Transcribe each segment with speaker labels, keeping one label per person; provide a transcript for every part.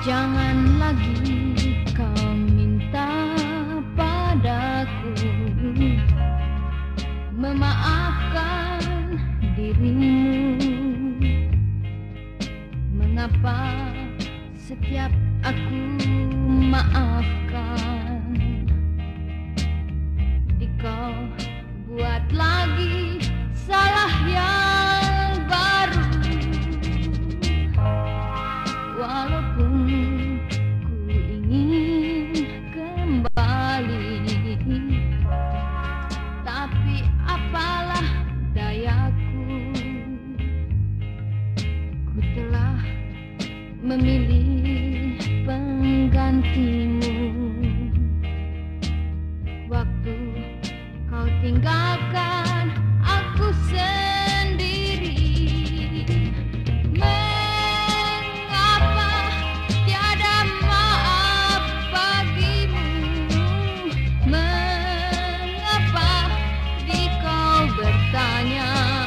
Speaker 1: Jangan lagi kau minta padaku memaafkan dirimu. Mengapa setiap aku maafkan, di kau buat lagi salah yang baru. Walaupun ku ingin kembali, tapi apalah dayaku. Ku telah memilih penggantimu. Waktu kau tinggalkan aku sendiri, mengapa tiada maaf bagimu? Mengapa di kau bertanya,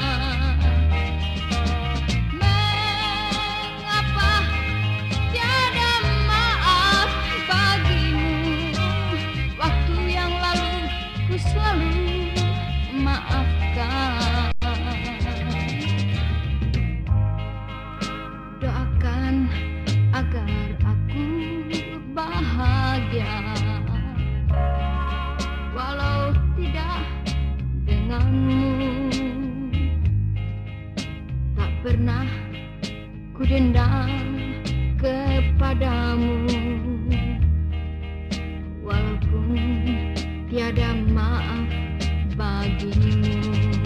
Speaker 1: mengapa tiada maaf bagimu? Waktu yang lalu ku selalu maafkan. Doakan agar aku bahagia, walau tidak denganmu. Tak pernah ku dendam kepadamu, walaupun tiada maaf bagimu.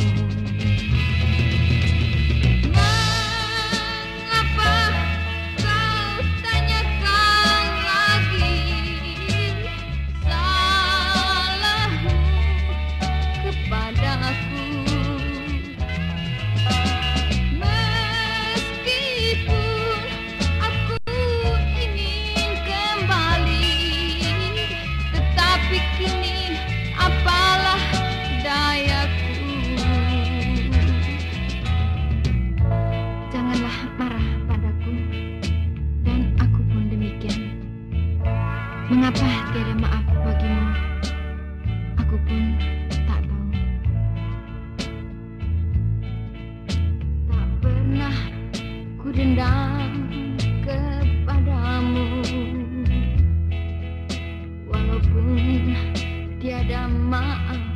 Speaker 1: Mengapa kau tanyakan lagi salahmu kepadaku? Meskipun aku ingin kembali, tetapi kini apalah dayaku. Janganlah marah padaku, dan aku pun demikian. Mengapa tiada maaf bagimu? Aku pun tak tahu. Tak pernah ku dendam kepadamu, walaupun tiada maaf